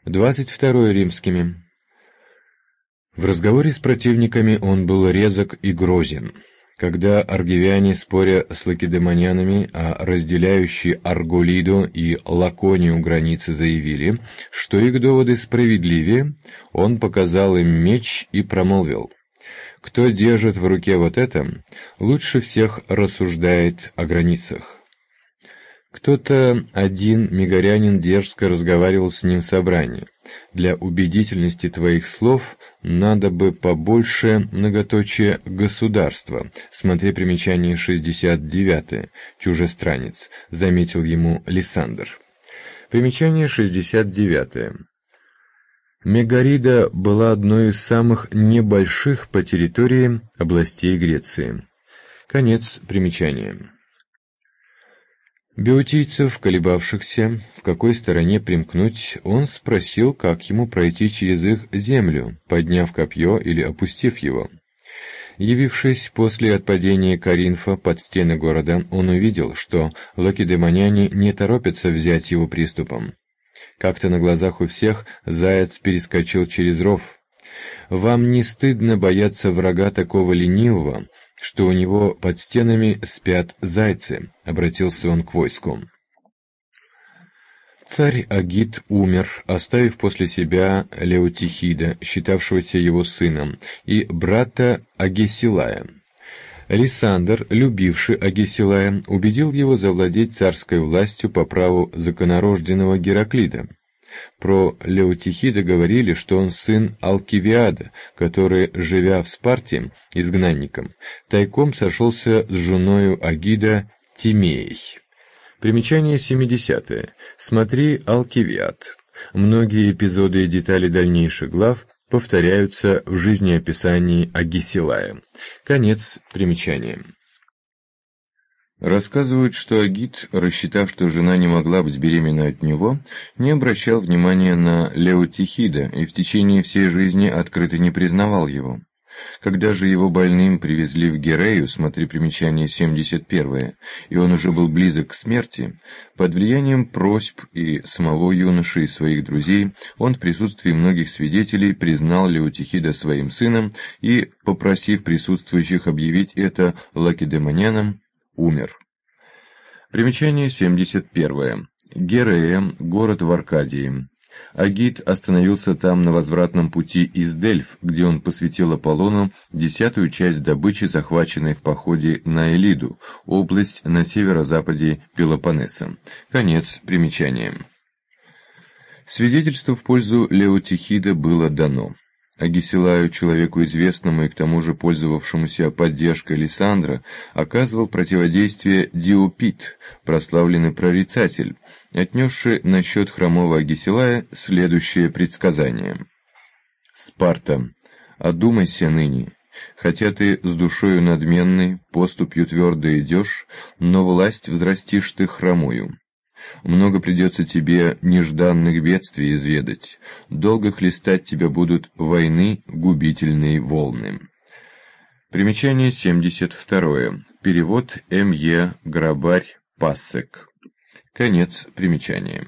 22 римскими. В разговоре с противниками он был резок и грозен. Когда аргивяне, споря с лакедемонянами о разделяющей Арголиду и Лаконию границы, заявили, что их доводы справедливее, он показал им меч и промолвил: «Кто держит в руке вот это, лучше всех рассуждает о границах». Кто-то один мегарянин дерзко разговаривал с ним в собрании. «Для убедительности твоих слов надо бы побольше многоточия государства». Смотри примечание 69, чужестранец, заметил ему Лисандр. Примечание 69. Мегарида была одной из самых небольших по территории областей Греции. Конец примечания. Беотийцев, колебавшихся, в какой стороне примкнуть, он спросил, как ему пройти через их землю, подняв копье или опустив его. Явившись после отпадения Коринфа под стены города, он увидел, что лакедемоняне не торопятся взять его приступом. Как-то на глазах у всех заяц перескочил через ров. «Вам не стыдно бояться врага такого ленивого, что у него под стенами спят зайцы?» — обратился он к войску. Царь Агит умер, оставив после себя Леотихида, считавшегося его сыном, и брата Агесилая. Лисандр, любивший Агесилая, убедил его завладеть царской властью по праву законорожденного Гераклида. Про Леотихида говорили, что он сын Алкивиада, который, живя в Спарте изгнанником, тайком сошелся с женою Агида Тимеей. Примечание 70. Смотри Алкивиад. Многие эпизоды и детали дальнейших глав повторяются в жизнеописании Агесилая. Конец примечания. Рассказывают, что Агит, рассчитав, что жена не могла быть беременна от него, не обращал внимания на Леотихида и в течение всей жизни открыто не признавал его. Когда же его больным привезли в Герею, смотри примечание 71, и он уже был близок к смерти, под влиянием просьб и самого юноши и своих друзей, он в присутствии многих свидетелей признал Леотихида своим сыном и, попросив присутствующих объявить это лакедемонянам, умер. Примечание 71. Герея, город в Аркадии. Агит остановился там на возвратном пути из Дельф, где он посвятил Аполлону 10-ю часть добычи, захваченной в походе на Элиду, область на северо-западе Пелопоннеса. Конец примечания. Свидетельство в пользу Леотихида было дано. Агесилаю, человеку известному и к тому же пользовавшемуся поддержкой Лисандра, оказывал противодействие Диопит, прославленный прорицатель, отнесший насчет хромого Агесилая следующее предсказание. «Спарта, одумайся ныне, хотя ты с душою надменной, поступью твердо идешь, но власть взрастишь ты хромую. Много придется тебе нежданных бедствий изведать, долго хлестать тебя будут войны губительные волны». Примечание 72. Перевод М.Е. Грабарь Пассек. Конец примечания.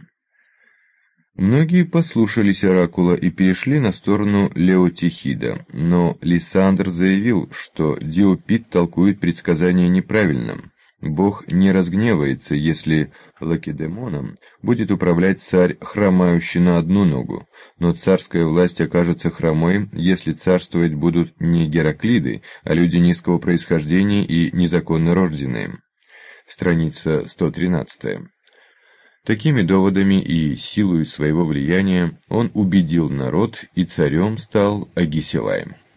Многие послушались оракула и перешли на сторону Леотихида, но Лисандр заявил, что Диопит толкует предсказание неправильно. Бог не разгневается, если Лакедемоном будет управлять царь, хромающий на одну ногу, но царская власть окажется хромой, если царствовать будут не Гераклиды, а люди низкого происхождения и незаконно рожденные. Страница 113. Такими доводами и силой своего влияния он убедил народ, и царем стал Агесилай.